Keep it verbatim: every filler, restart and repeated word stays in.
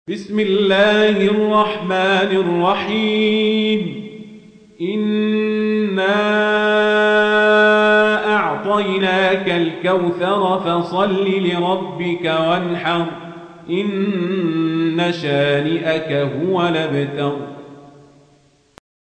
بسم الله الرحمن الرحيم. إنا أعطيناك الكوثر فصل لربك وانحر إن شانئك هو الأبتر.